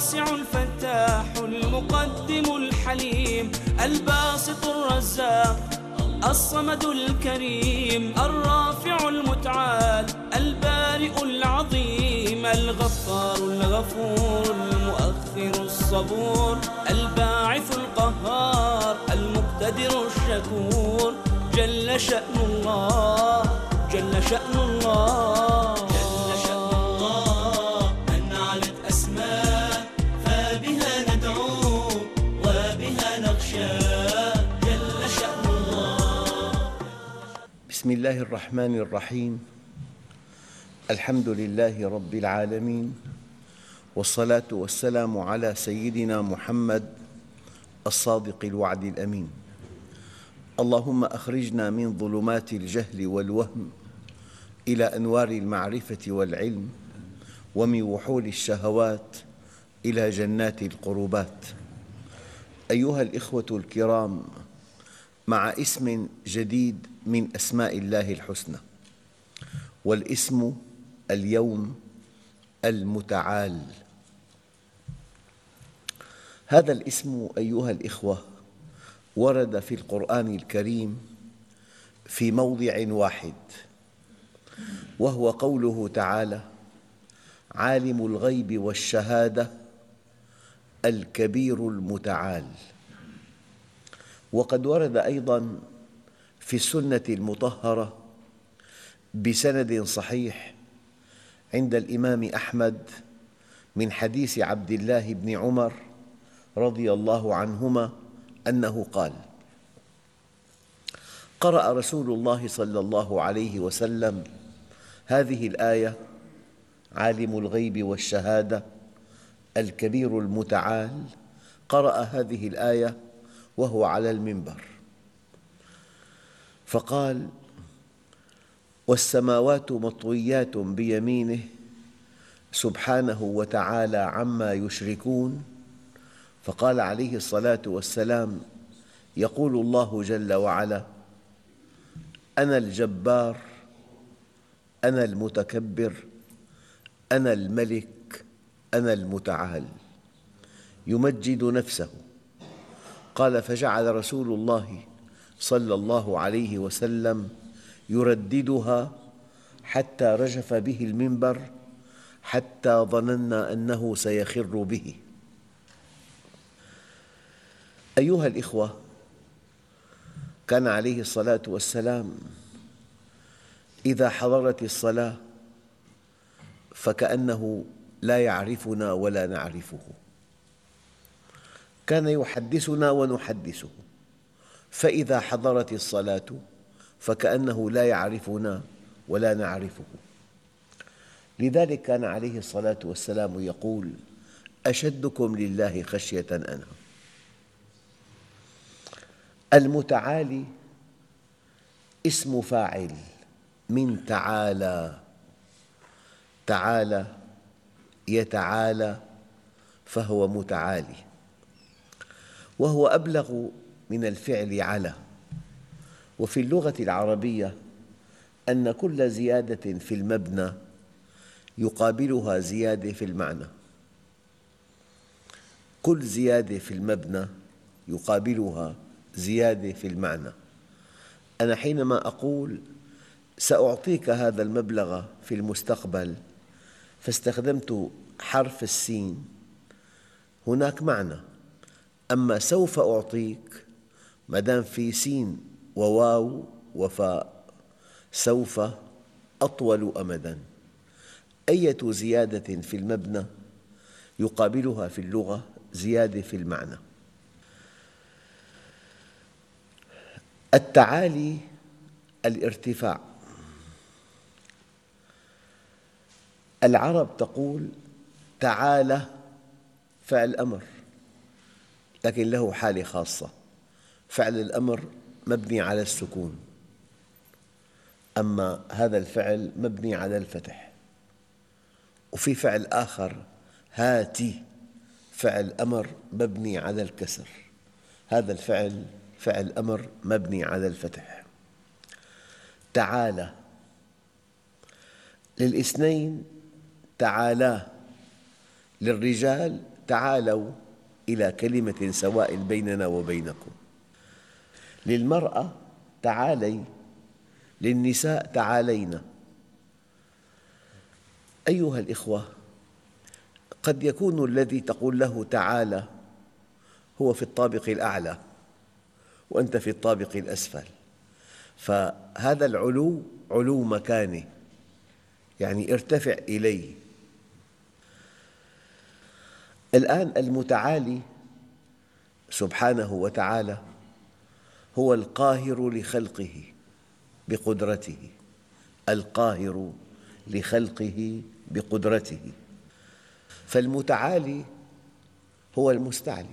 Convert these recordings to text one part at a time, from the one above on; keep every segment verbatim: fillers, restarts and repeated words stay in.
الواسع الفتاح المقدم الحليم الباسط الرزاق الصمد الكريم الرافع المتعال البارئ العظيم الغفار الغفور المؤخر الصبور الباعث القهار المقتدر الشكور جل شأن الله جل شأن الله جل شأن الله من علت أسماء فبها ندعو وبها نخشى جل شأن الله. بسم الله الرحمن الرحيم. الحمد لله رب العالمين، والصلاة والسلام على سيدنا محمد الصادق الوعد الأمين. اللهم أخرجنا من ظلمات الجهل والوهم إلى أنوار المعرفة والعلم، ومن وحول الشهوات إلى جنات القربات. أيها الإخوة الكرام، مع اسم جديد من أسماء الله الحسنى، والاسم اليوم المتعال. هذا الاسم أيها الإخوة ورد في القرآن الكريم في موضع واحد، وهو قوله تعالى: عالم الغيب والشهادة الكبير المتعال. وقد ورد أيضاً في السنة المطهرة بسند صحيح عند الإمام أحمد من حديث عبد الله بن عمر رضي الله عنهما أنه قال: قرأ رسول الله صلى الله عليه وسلم هذه الآية: عالم الغيب والشهادة الكبير المتعال. قرأ هذه الآية وهو على المنبر فقال: والسماوات مطويات بيمينه سبحانه وتعالى عما يشركون. فقال عليه الصلاة والسلام: يقول الله جل وعلا: أنا الجبار، أنا المتكبر، أنا الملك، أنا المتعال. يمجد نفسه. قال: فجعل رسول الله صلى الله عليه وسلم يرددها حتى رجف به المنبر، حتى ظننا أنه سيخر به. أيها الإخوة، كان عليه الصلاة والسلام إذا حضرت الصلاة فكأنه لا يعرفنا ولا نعرفه، كان يحدثنا ونحدثه، فإذا حضرت الصلاة فكأنه لا يعرفنا ولا نعرفه. لذلك كان عليه الصلاة والسلام يقول: أشدكم لله خشية أنا. المتعالي اسم فاعل من تعالى. تعالى يتعالى فهو متعالي، وهو أبلغ من الفعل على. وفي اللغة العربية أن كل زيادة في المبنى يقابلها زيادة في المعنى. كل زيادة في المبنى يقابلها زيادة في المعنى. أنا حينما أقول سأعطيك هذا المبلغ في المستقبل فاستخدمت حرف السين، هناك معنى. أما سوف أعطيك ما دام في سين وواو وفاء، سوف أطول أمداً. أية زيادة في المبنى يقابلها في اللغة زيادة في المعنى. التعالي الارتفاع. العرب تقول تعالى فعل أمر، لكن له حالة خاصة. فعل الأمر مبني على السكون، أما هذا الفعل مبني على الفتح. وفي فعل آخر هاتي، فعل أمر مبني على الكسر. هذا الفعل فعل أمر مبني على الفتح. تعالى للاثنين تعالى، للرجال تعالوا إلى كلمة سواء بيننا وبينكم. للمرأة تعالي، للنساء تعالينا. أيها الإخوة، قد يكون الذي تقول له تعالى هو في الطابق الأعلى وأنت في الطابق الأسفل، فهذا العلو علو مكانه، يعني ارتفع إليه. الآن المتعالي سبحانه وتعالى هو القاهر لخلقه بقدرته، القاهر لخلقه بقدرته، فالمتعالي هو المستعلي،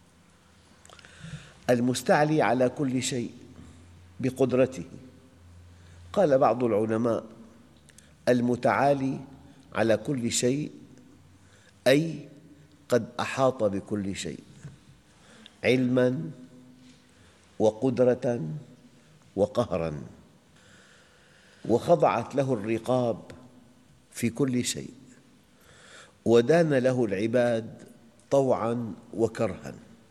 المستعلي على كل شيء بقدرته. قال بعض العلماء: المتعالي على كل شيء أي قد أحاط بكل شيء علماً وقدرة وقهراً، وخضعت له الرقاب في كل شيء، ودان له العباد طوعاً وكرها.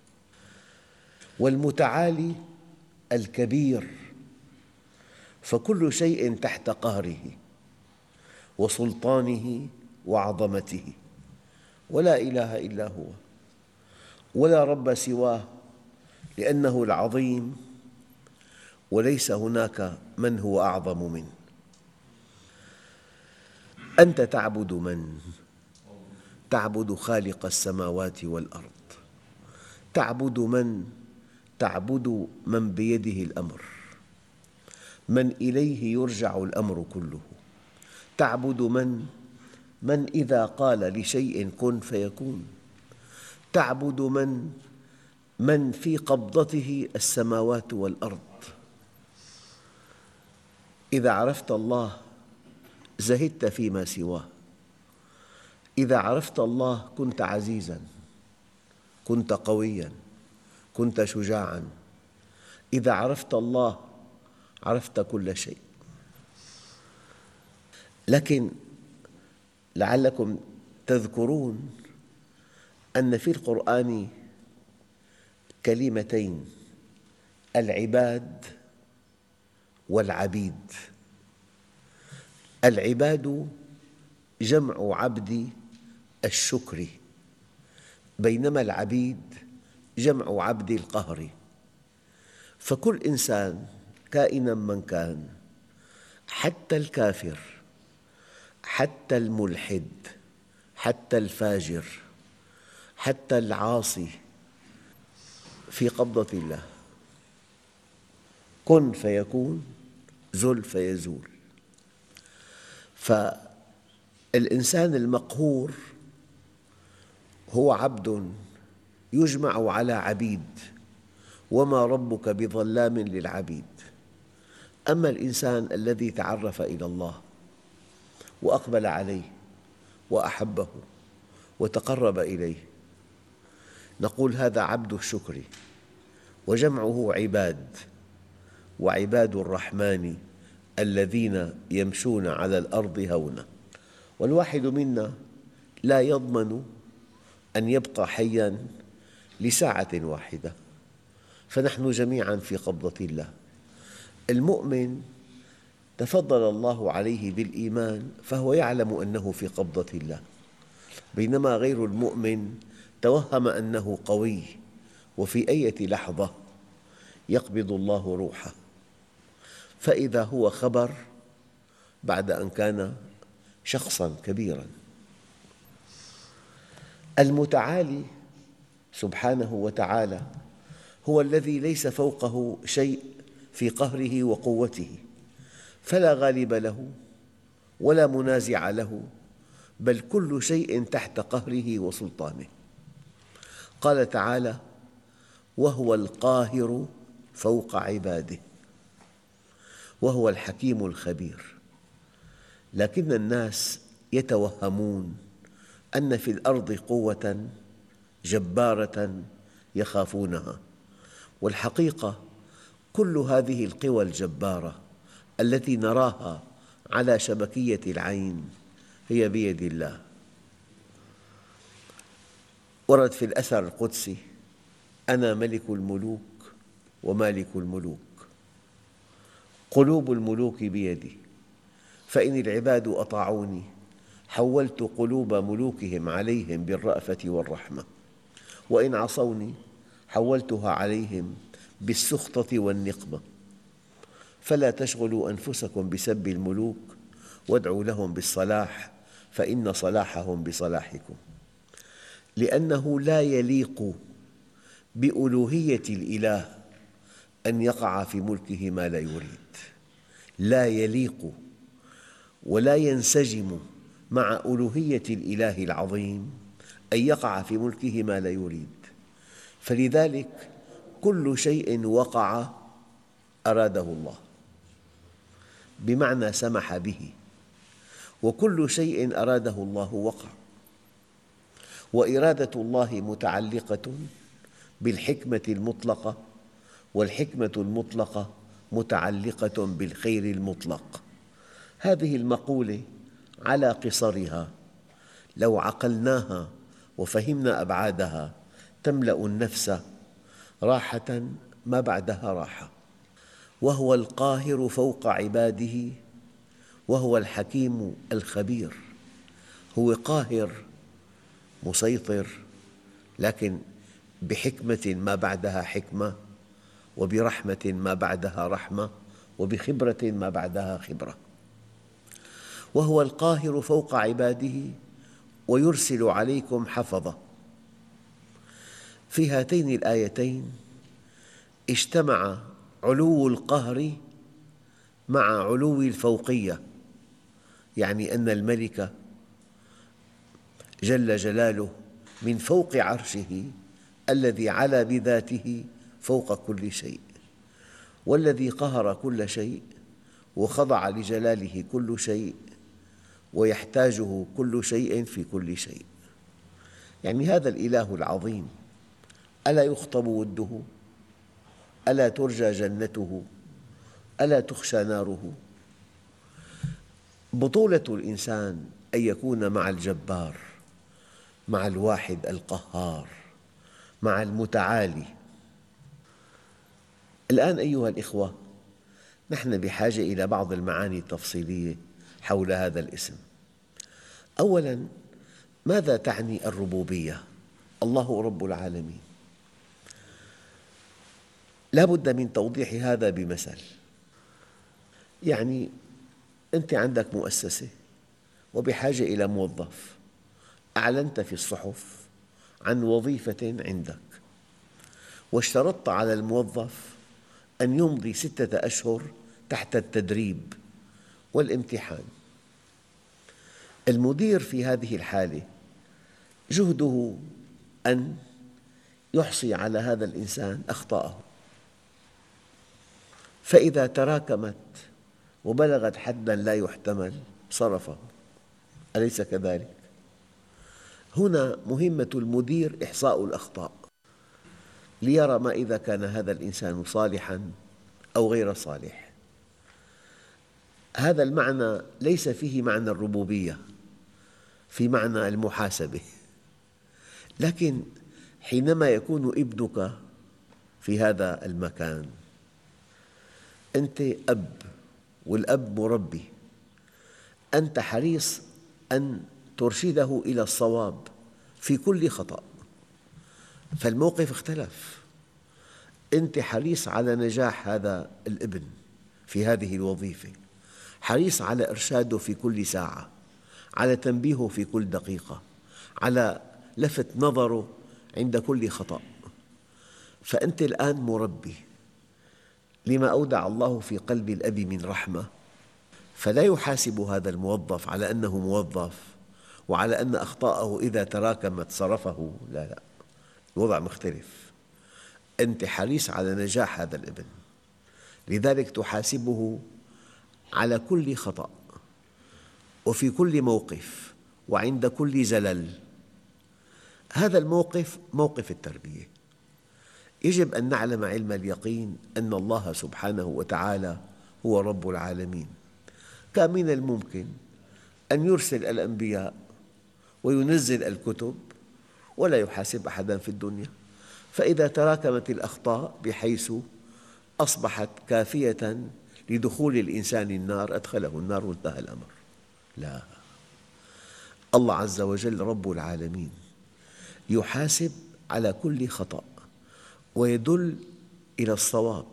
والمتعالي الكبير، فكل شيء تحت قهره وسلطانه وعظمته، ولا إله إلا هو ولا رب سواه، لأنه العظيم وليس هناك من هو أعظم منه. أنت تعبد من؟ تعبد خالق السماوات والأرض. تعبد من؟ تعبد من بيده الأمر، من إليه يرجع الأمر كله. تعبد من؟ من إذا قال لشيء كن فيكون. تعبد من؟ من في قبضته السماوات والأرض. إذا عرفت الله زهدت فيما سواه، إذا عرفت الله كنت عزيزاً، كنت قوياً، كنت شجاعاً. إذا عرفت الله عرفت كل شيء. لكن لعلكم تذكرون أن في القرآن كلمتين: العباد والعبيد. العباد جمع عبد الشكر، بينما العبيد جمع عبد القهر. فكل إنسان كائناً من كان، حتى الكافر، حتى الملحد، حتى الفاجر، حتى العاصي، في قبضة الله. كن فيكون، زل فيزول. فالإنسان المقهور هو عبد يجمع على عبيد، وما ربك بظلام للعبيد. أما الإنسان الذي تعرف إلى الله وأقبل عليه وأحبه وتقرب إليه، نقول هذا عبد الشكر، وجمعه عباد. وعباد الرحمن الذين يمشون على الأرض هونا. والواحد منا لا يضمن أن يبقى حياً لساعة واحدة، فنحن جميعاً في قبضة الله. المؤمن تفضل الله عليه بالإيمان فهو يعلم أنه في قبضة الله، بينما غير المؤمن توهم أنه قوي، وفي أي لحظة يقبض الله روحه، فإذا هو خبر بعد أن كان شخصاً كبيراً. المتعالي سبحانه وتعالى هو الذي ليس فوقه شيء في قهره وقوته، فلا غالب له ولا منازع له، بل كل شيء تحت قهره وسلطانه. قال تعالى: وهو القاهر فوق عباده وهو الحكيم الخبير. لكن الناس يتوهمون أن في الأرض قوة جبارة يخافونها، والحقيقة كل هذه القوى الجبارة التي نراها على شبكية العين هي بيد الله. ورد في الأثر القدسي: أنا ملك الملوك ومالك الملوك، قلوب الملوك بيدي، فإن العباد أطاعوني حولت قلوب ملوكهم عليهم بالرأفة والرحمة، وإن عصوني حولتها عليهم بالسخطة والنقمة، فلا تشغلوا أنفسكم بسب الملوك وادعوا لهم بالصلاح فإن صلاحهم بصلاحكم، لأنه لا يليق بألوهية الإله أن يقع في ملكه ما لا يريد، لا يليق ولا ينسجم مع ألوهية الإله العظيم أن يقع في ملكه ما لا يريد. فلذلك كل شيء وقع أراده الله، بمعنى سمح به، وكل شيء أراده الله وقع، وإرادة الله متعلقة بالحكمة المطلقة، والحكمة المطلقة متعلقة بالخير المطلق. هذه المقولة على قصرها لو عقلناها وفهمنا أبعادها تملأ النفس راحة ما بعدها راحة. وهو القاهر فوق عباده وهو الحكيم الخبير. هو قاهر مسيطر، لكن بحكمة ما بعدها حكمة، وبرحمة ما بعدها رحمة، وبخبرة ما بعدها خبرة. وهو القاهر فوق عباده ويرسل عليكم حفظة. في هاتين الآيتين اجتمع علو القهر مع علو الفوقية، يعني أن الملك جل جلاله من فوق عرشه الذي علا بذاته فوق كل شيء، والذي قهر كل شيء وخضع لجلاله كل شيء ويحتاجه كل شيء في كل شيء. يعني هذا الإله العظيم ألا يخطب وده؟ ألا ترجى جنته؟ ألا تخشى ناره؟ بطولة الإنسان أن يكون مع الجبار، مع الواحد القهار، مع المتعالي. الآن أيها الإخوة، نحن بحاجة إلى بعض المعاني التفصيلية حول هذا الاسم. أولاً، ماذا تعني الربوبية؟ الله رب العالمين. لا بد من توضيح هذا بمثل. يعني أنت عندك مؤسسة وبحاجة إلى موظف، أعلنت في الصحف عن وظيفة عندك، واشترطت على الموظف أن يمضي ستة أشهر تحت التدريب والامتحان. المدير في هذه الحالة جهده أن يحصي على هذا الإنسان أخطاءه، فإذا تراكمت وبلغت حداً لا يحتمل صرفه، أليس كذلك؟ هنا مهمة المدير إحصاء الأخطاء ليرى ما إذا كان هذا الإنسان صالحاً أو غير صالح. هذا المعنى ليس فيه معنى الربوبية، في معنى المحاسبة. لكن حينما يكون ابنك في هذا المكان، أنت أب والأب مربي، أنت حريص أن ترشده إلى الصواب في كل خطأ، فالموقف اختلف. أنت حريص على نجاح هذا الابن في هذه الوظيفة، حريص على إرشاده في كل ساعة، على تنبيهه في كل دقيقة، على لفت نظره عند كل خطأ. فأنت الآن مربي لما أودع الله في قلب الأب من رحمة، فلا يحاسب هذا الموظف على أنه موظف وعلى أن أخطاءه إذا تراكمت صرفه. لا لا، الوضع مختلف. أنت حريص على نجاح هذا الابن، لذلك تحاسبه على كل خطأ وفي كل موقف وعند كل زلل. هذا الموقف موقف التربية. يجب أن نعلم علم اليقين أن الله سبحانه وتعالى هو رب العالمين. كان من الممكن أن يرسل الأنبياء وينزل الكتب ولا يحاسب أحدا في الدنيا. فإذا تراكمت الأخطاء بحيث أصبحت كافية لدخول الإنسان النار أدخله النار وانتهى الأمر. لا، الله عز وجل رب العالمين يحاسب على كل خطأ ويدل إلى الصواب.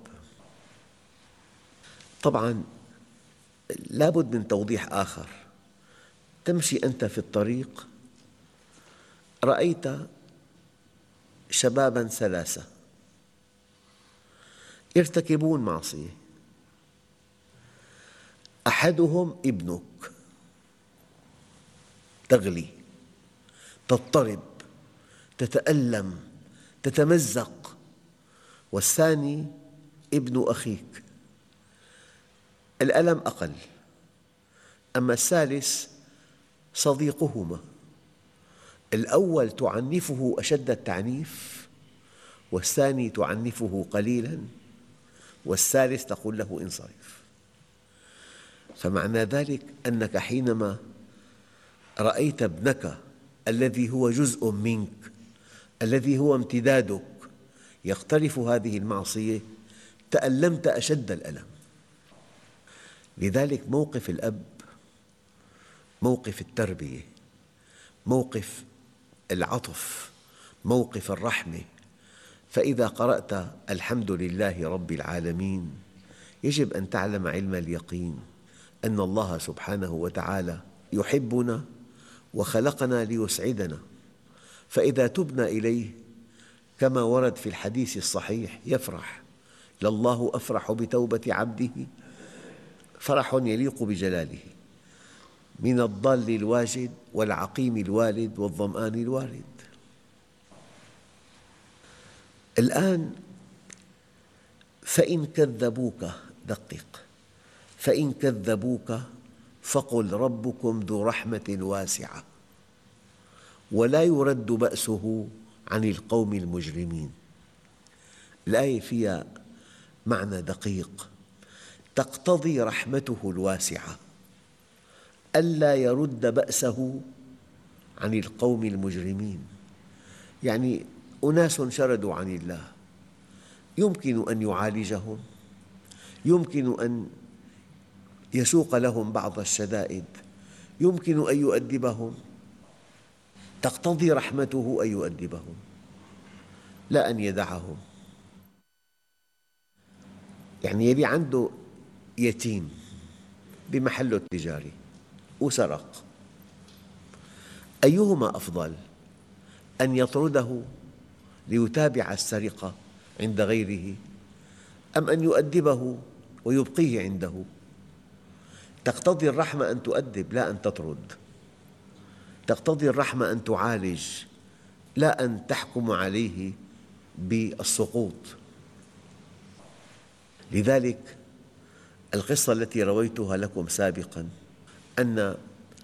طبعاً لا بد من توضيح آخر. تمشي أنت في الطريق، رأيت شباباً ثلاثة يرتكبون معصية، أحدهم ابنك، تغلي، تضطرب، تتألم، تتمزق، والثاني ابن أخيك، الألم أقل. أما الثالث صديقهما، الأول تعنفه أشد التعنيف، والثاني تعنفه قليلاً، والثالث تقول له انصرف. فمعنى ذلك أنك حينما رأيت ابنك الذي هو جزء منك، الذي هو امتدادك، يقترف هذه المعصية، تألمت أشد الألم. لذلك موقف الأب موقف التربية، موقف العطف، موقف الرحمة. فإذا قرأت الحمد لله رب العالمين يجب أن تعلم علم اليقين أن الله سبحانه وتعالى يحبنا وخلقنا ليسعدنا، فإذا تبنا إليه كما ورد في الحديث الصحيح يفرح. لله أفرح بتوبة عبده فرح يليق بجلاله من الضال الواجد والعقيم الوالد والظمآن الوارد. الآن فإن كذبوك، دقق، فإن كذبوك فقل ربكم ذو رحمة واسعة ولا يرد بأسه عن القوم المجرمين. الآية فيها معنى دقيق، تقتضي رحمته الواسعة ألا يرد بأسه عن القوم المجرمين. يعني أناس شردوا عن الله، يمكن أن يعالجهم، يمكن أن يسوق لهم بعض الشدائد، يمكن أن يؤدبهم، تقتضي رحمته أن يؤدبهم لا أن يدعهم. يعني يلي عنده يتيم بمحله التجاري وسرق، أيهما أفضل، أن يطرده ليتابع السرقة عند غيره أم أن يؤدبه ويبقيه عنده؟ تقتضي الرحمة أن تؤدب لا أن تطرد، تقتضي الرحمة أن تعالج لا أن تحكم عليه بالسقوط. لذلك القصة التي رويتها لكم سابقاً أن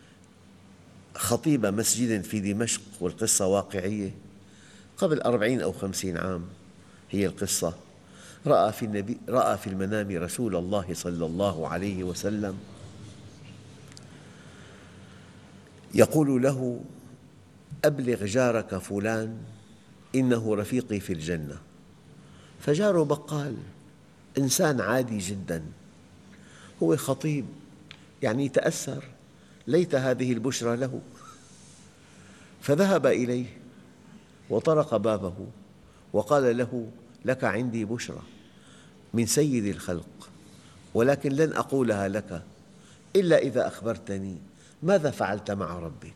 خطيب مسجد في دمشق، والقصة واقعية، قبل أربعين أو خمسين عام هي القصة، رأى في, النبي رأى في المنام رسول الله صلى الله عليه وسلم يقول له: أبلغ جارك فلان إنه رفيقي في الجنة. فجاره بقال، إنسان عادي جداً، هو خطيب، يعني تأثر، ليت هذه البشرى له. فذهب إليه وطرق بابه وقال له: لك عندي بشرى من سيد الخلق، ولكن لن أقولها لك إلا إذا أخبرتني ماذا فعلت مع ربك.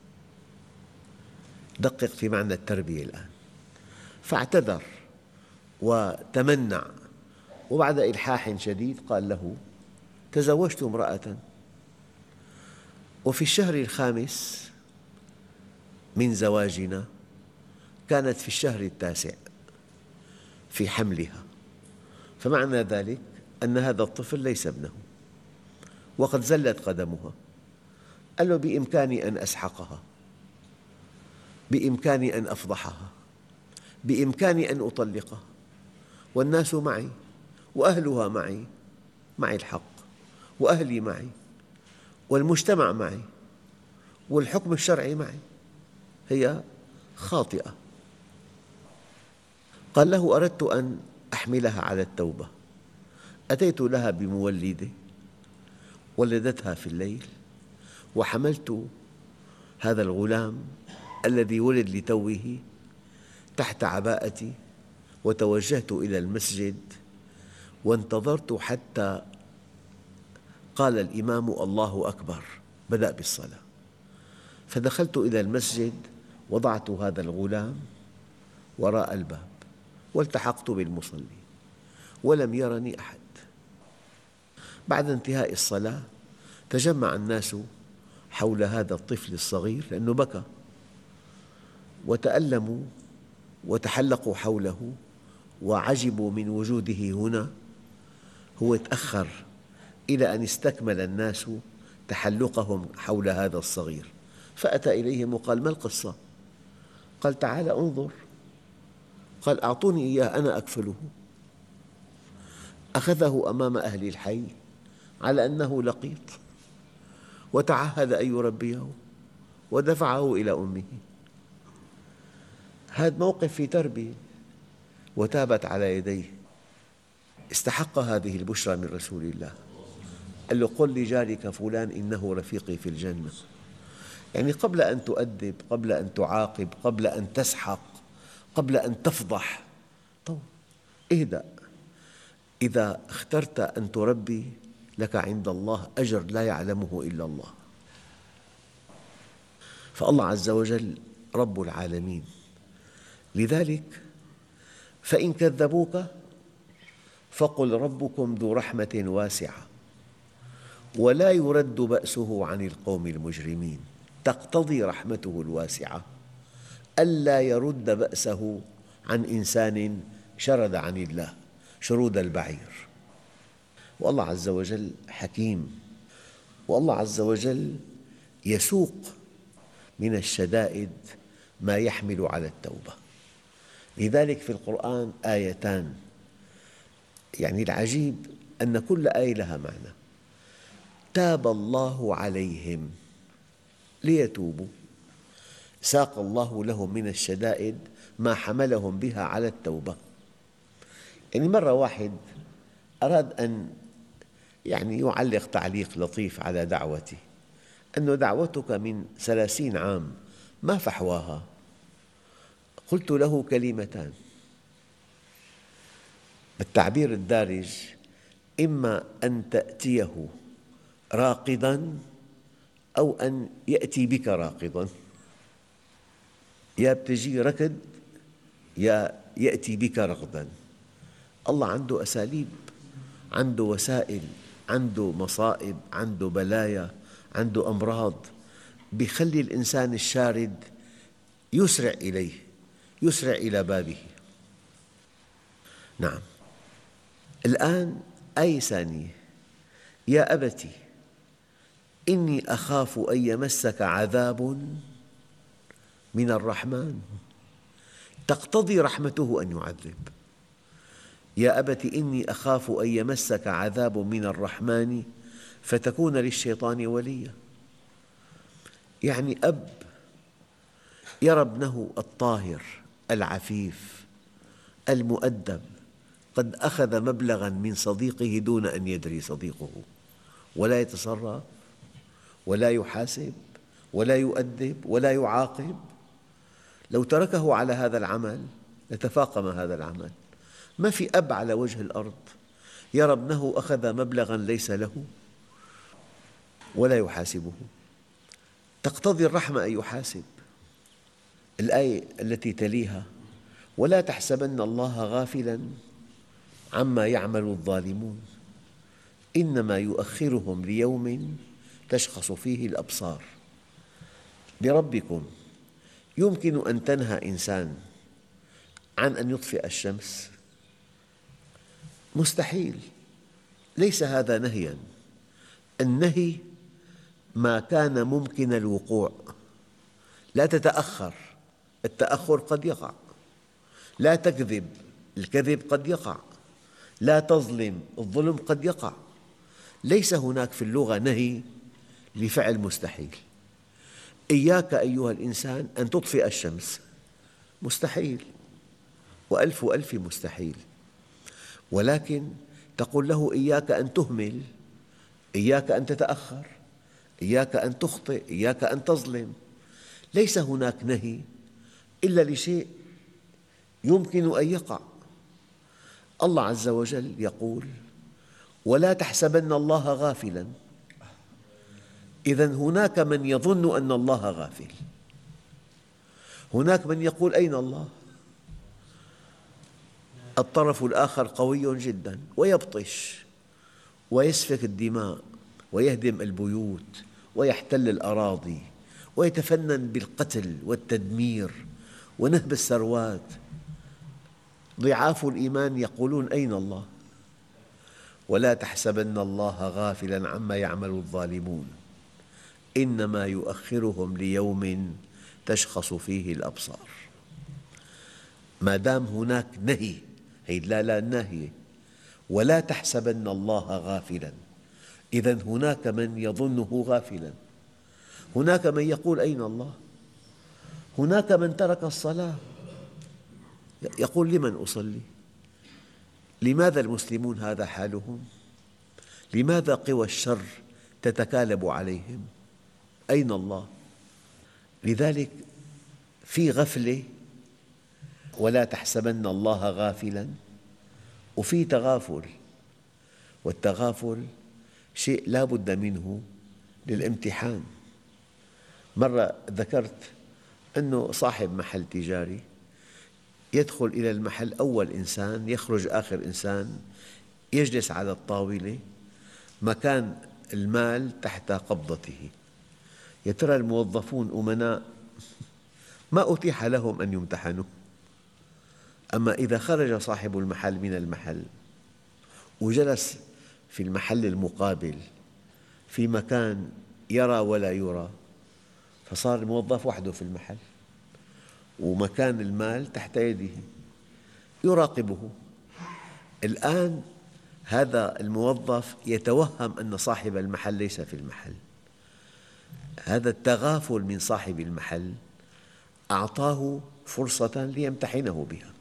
دقق في معنى التربية الآن. فاعتذر وتمنع، وبعد إلحاح شديد قال له: تزوجت امرأة، وفي الشهر الخامس من زواجنا كانت في الشهر التاسع في حملها، فمعنى ذلك أن هذا الطفل ليس ابنه وقد زلت قدمها. قال له: بإمكاني أن أسحقها، بإمكاني أن أفضحها، بإمكاني أن أطلقها، والناس معي وأهلها معي، معي الحق، وأهلي معي، والمجتمع معي، والحكم الشرعي معي. هي خاطئة. قال له: أردت أن أحملها على التوبة، أتيت لها بمولدة ولدتها في الليل، وحملت هذا الغلام الذي ولد لتوه تحت عباءتي، وتوجهت إلى المسجد وانتظرت حتى قال الإمام: الله أكبر، بدأ بالصلاة. فدخلت إلى المسجد، وضعت هذا الغلام وراء الباب، والتحقت بالمصلي، ولم يرني أحد. بعد انتهاء الصلاة تجمع الناس حول هذا الطفل الصغير، لأنه بكى، وتألموا وتحلقوا حوله وعجبوا من وجوده هنا. هو تأخر إلى أن استكمل الناس تحلقهم حول هذا الصغير، فأتى إليهم وقال: ما القصة؟ قال: تعال انظر. قال: أعطوني إياه أنا أكفله. أخذه أمام أهل الحي على أنه لقيط، وتعهد أن يربيه، ودفعه إلى أمه. هذا موقف في تربية، وتابت على يديه. استحق هذه البشرى من رسول الله. قال له: قل لجارك فلان إنه رفيقي في الجنة. يعني قبل أن تؤدب، قبل أن تعاقب، قبل أن تسحق، قبل أن تفضح، طب اهدأ. إذا اخترت أن تربي، لك عند الله أجر لا يعلمه إلا الله. فالله عز وجل رب العالمين. لذلك فإن كذبوك فقل ربكم ذو رحمة واسعة ولا يرد بأسه عن القوم المجرمين. تقتضي رحمته الواسعة ألا يرد بأسه عن إنسان شرد عن الله شرود البعير. والله عز وجل حكيم، والله عز وجل يسوق من الشدائد ما يحمل على التوبة. لذلك في القرآن آيتان، يعني العجيب أن كل آية لها معنى. تاب الله عليهم ليتوبوا، ساق الله لهم من الشدائد ما حملهم بها على التوبة. يعني مرة واحد أراد أن يعني يعلق تعليق لطيف على دعوتي، أن دعوتك من ثلاثين عام ما فحواها. قلت له كلمتان بالتعبير الدارج: إما أن تأتيه راقضاً أو أن يأتي بك راقضاً. يا بتجي ركض يا يأتي بك رغداً. الله عنده أساليب، عنده وسائل، عنده مصائب، عنده بلايا، عنده أمراض، بيخلي الإنسان الشارد يسرع إليه، يسرع إلى بابه. نعم. الآن آية ثانية: يا أبت إني أخاف أن يمسك عذاب من الرحمن. تقتضي رحمته أن يعذب. يا أبت إني أخاف أن يمسك عذاب من الرحمن فتكون للشيطان وليا. يعني أب يرى ابنه الطاهر العفيف المؤدب قد أخذ مبلغاً من صديقه دون أن يدري صديقه، ولا يتصرف ولا يحاسب ولا يؤدب ولا يعاقب. لو تركه على هذا العمل لتفاقم هذا العمل. ما في أب على وجه الأرض يرى ابنه أخذ مبلغاً ليس له ولا يحاسبه. تقتضي الرحمة أن يحاسب. الآية التي تليها: ولا تحسبن الله غافلاً عما يعمل الظالمون إنما يؤخرهم ليوم تشخص فيه الأبصار. بربكم يمكن أن تنهى إنسان عن أن يطفئ الشمس؟ مستحيل. ليس هذا نهياً. النهي ما كان ممكن الوقوع. لا تتأخر، التأخر قد يقع. لا تكذب، الكذب قد يقع. لا تظلم، الظلم قد يقع. ليس هناك في اللغة نهي لفعل مستحيل. إياك أيها الإنسان أن تطفئ الشمس، مستحيل، وألف ألف مستحيل. ولكن تقول له إياك أن تهمل، إياك أن تتأخر، إياك أن تخطئ، إياك أن تظلم. ليس هناك نهي إلا لشيء يمكن أن يقع. الله عز وجل يقول: ولا تحسبن الله غافلاً. إذن هناك من يظن أن الله غافل، هناك من يقول: أين الله؟ الطرف الآخر قوي جداً ويبطش ويسفك الدماء ويهدم البيوت ويحتل الأراضي ويتفنن بالقتل والتدمير ونهب الثروات. ضعاف الإيمان يقولون: أين الله؟ ولا تحسبن الله غافلاً عما يعمل الظالمون إنما يؤخرهم ليوم تشخص فيه الأبصار. ما دام هناك نهي، هي لا لا الناهية، ولا تحسبن الله غافلاً، إذن هناك من يظنه غافلاً، هناك من يقول: أين الله؟ هناك من ترك الصلاة يقول: لمن أصلي؟ لماذا المسلمون هذا حالهم؟ لماذا قوى الشر تتكالب عليهم؟ أين الله؟ لذلك في غفلة، ولا تحسبن الله غافلاً، وفي تغافل، والتغافل شيء لا بد منه للامتحان. مرة ذكرت أنه صاحب محل تجاري يدخل إلى المحل أول إنسان، يخرج آخر إنسان، يجلس على الطاولة مكان المال تحت قبضته. يا ترى الموظفون أمناء؟ ما أتيح لهم أن يمتحنوا. أما إذا خرج صاحب المحل من المحل وجلس في المحل المقابل في مكان يرى ولا يرى، فصار الموظف وحده في المحل ومكان المال تحت يده يراقبه. الآن هذا الموظف يتوهم أن صاحب المحل ليس في المحل. هذا التغافل من صاحب المحل أعطاه فرصة ليمتحنه بها.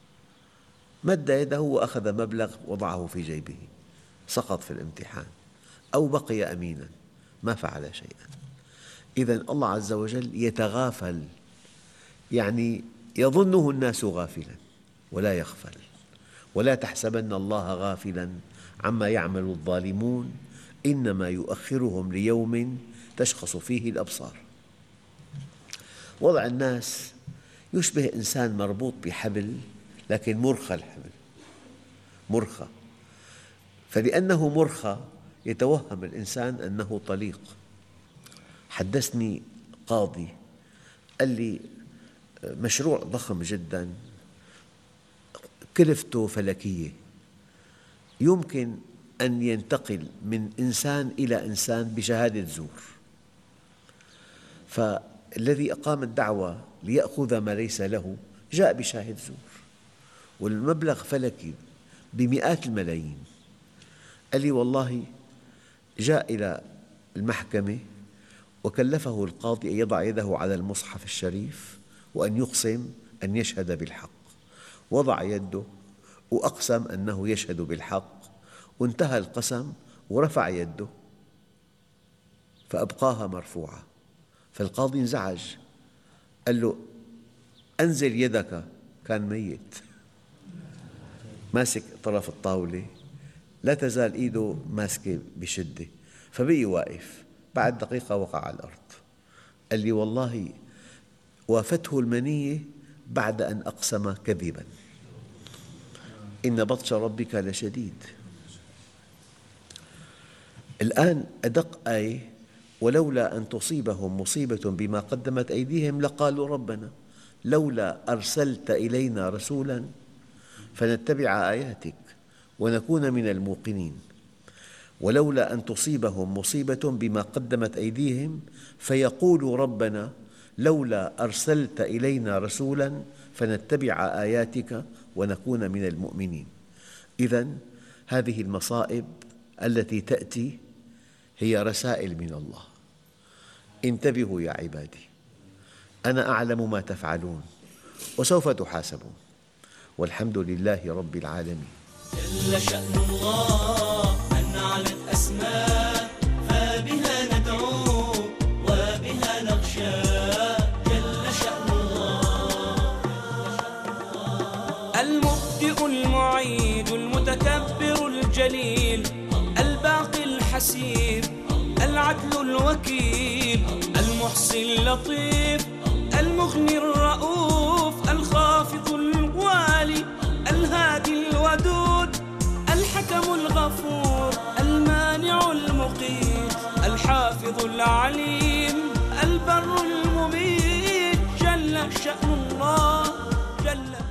مد يده وأخذ مبلغ وضعه في جيبه، سقط في الامتحان أو بقي أميناً ما فعل شيئاً. إذن الله عز وجل يتغافل، يعني يظنه الناس غافلاً ولا يغفل. ولا تحسبن الله غافلاً عما يعمل الظالمون إنما يؤخرهم ليوم تشخص فيه الأبصار. وضع الناس يشبه إنسان مربوط بحبل لكن مرخى الحبل، مرخى، فلأنه مرخى يتوهم الإنسان أنه طليق. حدثني قاضي قال لي: مشروع ضخم جداً كلفته فلكية، يمكن أن ينتقل من إنسان إلى إنسان بشهادة زور، فالذي أقام الدعوة ليأخذ ما ليس له جاء بشاهد زور، والمبلغ فلكي بمئات الملايين. قال لي: والله جاء إلى المحكمة وكلفه القاضي أن يضع يده على المصحف الشريف وأن يقسم أن يشهد بالحق. وضع يده وأقسم أنه يشهد بالحق، وانتهى القسم ورفع يده فأبقاها مرفوعة. فالقاضي انزعج، قال له: أنزل يدك. كان ميت ماسك طرف الطاولة، لا تزال إيده ماسكة بشدة، فبقي واقف. بعد دقيقة وقع على الأرض. قال لي: والله وافته المنية بعد أن أقسم كذباً، إن بطش ربك لشديد. الآن أدق آية: ولولا أن تصيبهم مصيبة بما قدمت أيديهم لقالوا ربنا لولا أرسلت إلينا رسولاً فنتبع آياتك ونكون من الموقنين. ولولا أن تصيبهم مصيبة بما قدمت أيديهم فيقولوا ربنا لولا أرسلت إلينا رسولاً فنتبع آياتك ونكون من المؤمنين. إذن هذه المصائب التي تأتي هي رسائل من الله. انتبهوا يا عبادي، أنا أعلم ما تفعلون وسوف تحاسبون، والحمد لله رب العالمين. جل شأن الله أن علت أسماء، فبها ندعو وبها نخشى. جل شأن الله المبدئ المعيد المتكبر الجليل، الباقي الحسيب العدل الوكيل، المحصي اللطيف المغني الرؤوف، الخافض الوالي الهادي الودود، الحكم الغفور المانع المقيت، الحافظ العليم البر المميت. جل شأن الله جل